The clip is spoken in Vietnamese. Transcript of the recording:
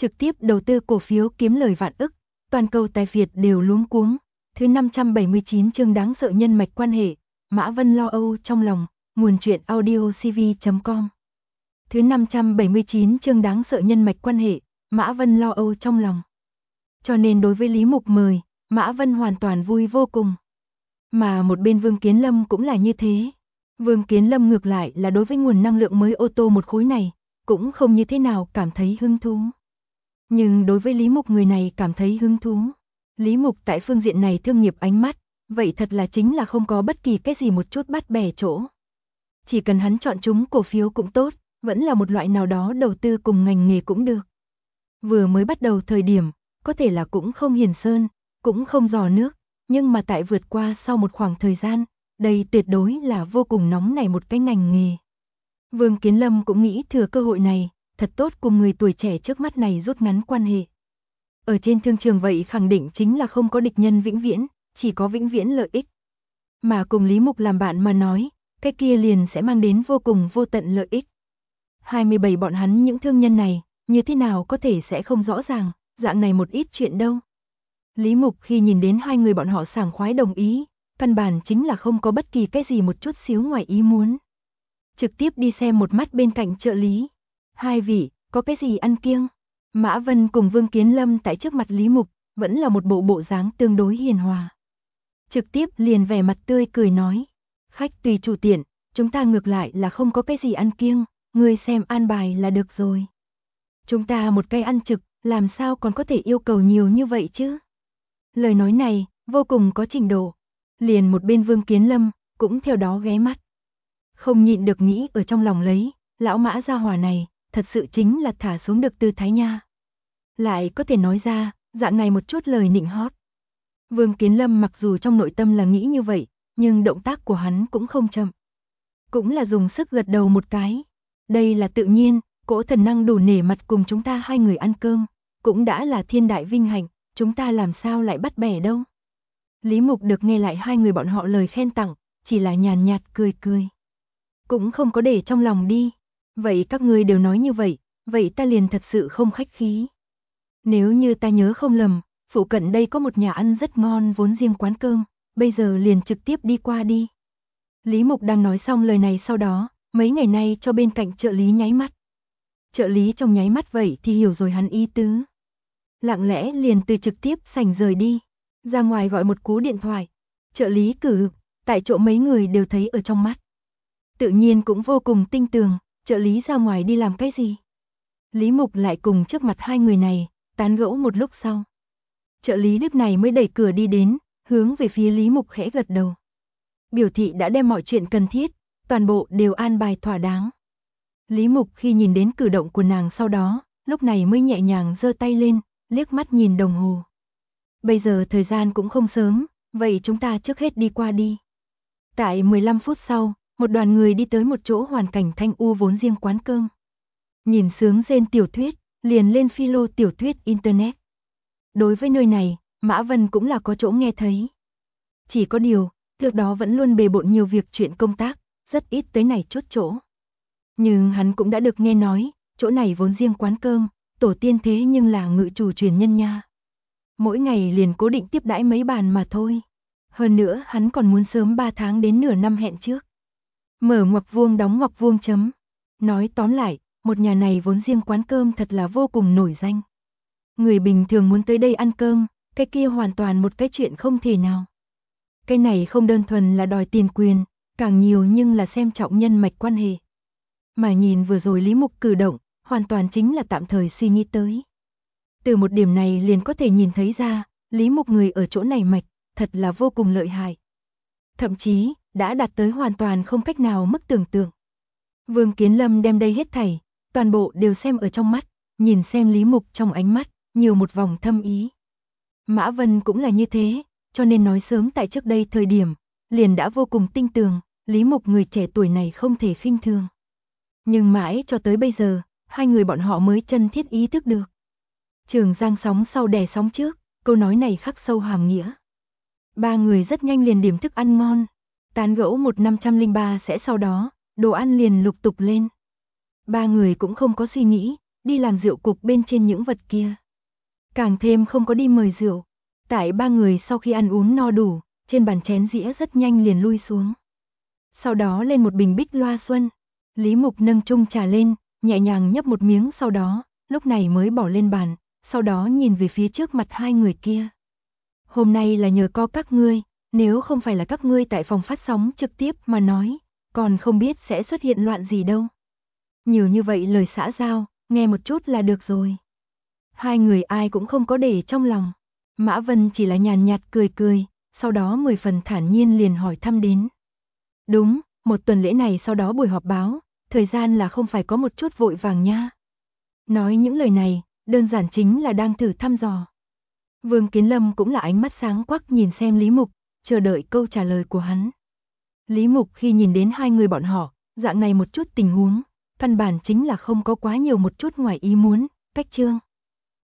trực tiếp đầu tư cổ phiếu kiếm lời vạn ức, toàn cầu tài Việt đều luống cuống. Thứ 579 chương đáng sợ nhân mạch quan hệ, Mã Vân lo âu trong lòng, nguồn truyện audiocv.com. Thứ 579 chương đáng sợ nhân mạch quan hệ, Mã Vân lo âu trong lòng. Cho nên đối với Lý Mục mời, Mã Vân hoàn toàn vui vô cùng. Mà một bên Vương Kiến Lâm cũng là như thế. Vương Kiến Lâm ngược lại là đối với nguồn năng lượng mới ô tô một khối này, cũng không như thế nào cảm thấy hứng thú. Nhưng đối với Lý Mục người này cảm thấy hứng thú. Lý Mục tại phương diện này thương nghiệp ánh mắt, vậy thật là chính là không có bất kỳ cái gì một chút bắt bẻ chỗ. Chỉ cần hắn chọn chúng cổ phiếu cũng tốt, vẫn là một loại nào đó đầu tư cùng ngành nghề cũng được. Vừa mới bắt đầu thời điểm, có thể là cũng không hiền sơn, cũng không giò nước, nhưng mà tại vượt qua sau một khoảng thời gian, đây tuyệt đối là vô cùng nóng nảy một cái ngành nghề. Vương Kiến Lâm cũng nghĩ thừa cơ hội này, thật tốt cùng người tuổi trẻ trước mắt này rút ngắn quan hệ. Ở trên thương trường vậy khẳng định chính là không có địch nhân vĩnh viễn, chỉ có vĩnh viễn lợi ích. Mà cùng Lý Mục làm bạn mà nói, cái kia liền sẽ mang đến vô cùng vô tận lợi ích. 27 bọn hắn những thương nhân này, như thế nào có thể sẽ không rõ ràng, dạng này một ít chuyện đâu. Lý Mục khi nhìn đến hai người bọn họ sảng khoái đồng ý, căn bản chính là không có bất kỳ cái gì một chút xíu ngoài ý muốn. Trực tiếp đi xem một mắt bên cạnh trợ lý. Hai vị, có cái gì ăn kiêng? Mã Vân cùng Vương Kiến Lâm tại trước mặt Lý Mục, vẫn là một bộ dáng tương đối hiền hòa. Trực tiếp liền vẻ mặt tươi cười nói, khách tùy chủ tiện, chúng ta ngược lại là không có cái gì ăn kiêng, ngươi xem an bài là được rồi. Chúng ta một cây ăn trực, làm sao còn có thể yêu cầu nhiều như vậy chứ? Lời nói này, vô cùng có trình độ. Liền một bên Vương Kiến Lâm, cũng theo đó ghé mắt. Không nhịn được nghĩ ở trong lòng lấy, lão Mã gia hỏa này, thật sự chính là thả xuống được tư thái nha. Lại có thể nói ra, dạng này một chút lời nịnh hót. Vương Kiến Lâm mặc dù trong nội tâm là nghĩ như vậy, nhưng động tác của hắn cũng không chậm. Cũng là dùng sức gật đầu một cái. Đây là tự nhiên, cỗ thần năng đủ nể mặt cùng chúng ta hai người ăn cơm, cũng đã là thiên đại vinh hạnh, chúng ta làm sao lại bắt bẻ đâu. Lý Mục được nghe lại hai người bọn họ lời khen tặng, chỉ là nhàn nhạt cười cười. Cũng không có để trong lòng đi. Vậy các ngươi đều nói như vậy, vậy ta liền thật sự không khách khí. Nếu như ta nhớ không lầm, phụ cận đây có một nhà ăn rất ngon vốn riêng quán cơm, bây giờ liền trực tiếp đi qua đi. Lý Mục đang nói xong lời này sau đó, mấy ngày nay cho bên cạnh trợ lý nháy mắt. Trợ lý trong nháy mắt vậy thì hiểu rồi hắn ý tứ. Lặng lẽ liền từ trực tiếp sảnh rời đi, ra ngoài gọi một cú điện thoại. Trợ lý cử, tại chỗ mấy người đều thấy ở trong mắt. Tự nhiên cũng vô cùng tinh tường, trợ lý ra ngoài đi làm cái gì. Lý Mục lại cùng trước mặt hai người này, tán gẫu một lúc sau. Trợ lý lúc này mới đẩy cửa đi đến, hướng về phía Lý Mục khẽ gật đầu. Biểu thị đã đem mọi chuyện cần thiết, toàn bộ đều an bài thỏa đáng. Lý Mục khi nhìn đến cử động của nàng sau đó, lúc này mới nhẹ nhàng giơ tay lên, liếc mắt nhìn đồng hồ. Bây giờ thời gian cũng không sớm, vậy chúng ta trước hết đi qua đi. Tại 15 phút sau, một đoàn người đi tới một chỗ hoàn cảnh thanh u vốn riêng quán cơm. Nhìn sướng rên tiểu thuyết, liền lên philo tiểu thuyết internet. Đối với nơi này, Mã Vân cũng là có chỗ nghe thấy. Chỉ có điều, trước đó vẫn luôn bề bộn nhiều việc chuyện công tác, rất ít tới này chút chỗ. Nhưng hắn cũng đã được nghe nói, chỗ này vốn riêng quán cơm, tổ tiên thế nhưng là ngự chủ truyền nhân nha. Mỗi ngày liền cố định tiếp đãi mấy bàn mà thôi. Hơn nữa hắn còn muốn sớm 3 tháng đến nửa năm hẹn trước. Mở ngoặc vuông đóng ngoặc vuông chấm. Nói tóm lại, một nhà này vốn riêng quán cơm thật là vô cùng nổi danh. Người bình thường muốn tới đây ăn cơm, cái kia hoàn toàn một cái chuyện không thể nào. Cái này không đơn thuần là đòi tiền quyền, càng nhiều nhưng là xem trọng nhân mạch quan hệ. Mà nhìn vừa rồi Lý Mục cử động, hoàn toàn chính là tạm thời suy nghĩ tới. Từ một điểm này liền có thể nhìn thấy ra, Lý Mục người ở chỗ này mạch, thật là vô cùng lợi hại. Thậm chí, đã đạt tới hoàn toàn không cách nào mức tưởng tượng. Vương Kiến Lâm đem đây hết thảy, toàn bộ đều xem ở trong mắt, nhìn xem Lý Mục trong ánh mắt, nhiều một vòng thâm ý. Mã Vân cũng là như thế, cho nên nói sớm tại trước đây thời điểm, liền đã vô cùng tinh tường, Lý Mục người trẻ tuổi này không thể khinh thường. Nhưng mãi cho tới bây giờ, hai người bọn họ mới chân thiết ý thức được. Trường giang sóng sau đè sóng trước, câu nói này khắc sâu hàm nghĩa. Ba người rất nhanh liền điểm thức ăn ngon, tán gẫu 503 sẽ sau đó, đồ ăn liền lục tục lên. Ba người cũng không có suy nghĩ, đi làm rượu cục bên trên những vật kia. Càng thêm không có đi mời rượu. Tại ba người sau khi ăn uống no đủ, trên bàn chén dĩa rất nhanh liền lui xuống. Sau đó lên một bình bích loa xuân. Lý Mục nâng chung trà lên, nhẹ nhàng nhấp một miếng sau đó, lúc này mới bỏ lên bàn, sau đó nhìn về phía trước mặt hai người kia. Hôm nay là nhờ có các ngươi, nếu không phải là các ngươi tại phòng phát sóng trực tiếp mà nói, còn không biết sẽ xuất hiện loạn gì đâu. Nhiều như vậy lời xã giao, nghe một chút là được rồi. Hai người ai cũng không có để trong lòng. Mã Vân chỉ là nhàn nhạt cười cười, sau đó 10 phần thản nhiên liền hỏi thăm đến. Đúng, một tuần lễ này sau đó buổi họp báo, thời gian là không phải có một chút vội vàng nha. Nói những lời này, đơn giản chính là đang thử thăm dò. Vương Kiến Lâm cũng là ánh mắt sáng quắc nhìn xem Lý Mục, chờ đợi câu trả lời của hắn. Lý Mục khi nhìn đến hai người bọn họ, dạng này một chút tình huống, căn bản chính là không có quá nhiều một chút ngoài ý muốn, cách chương.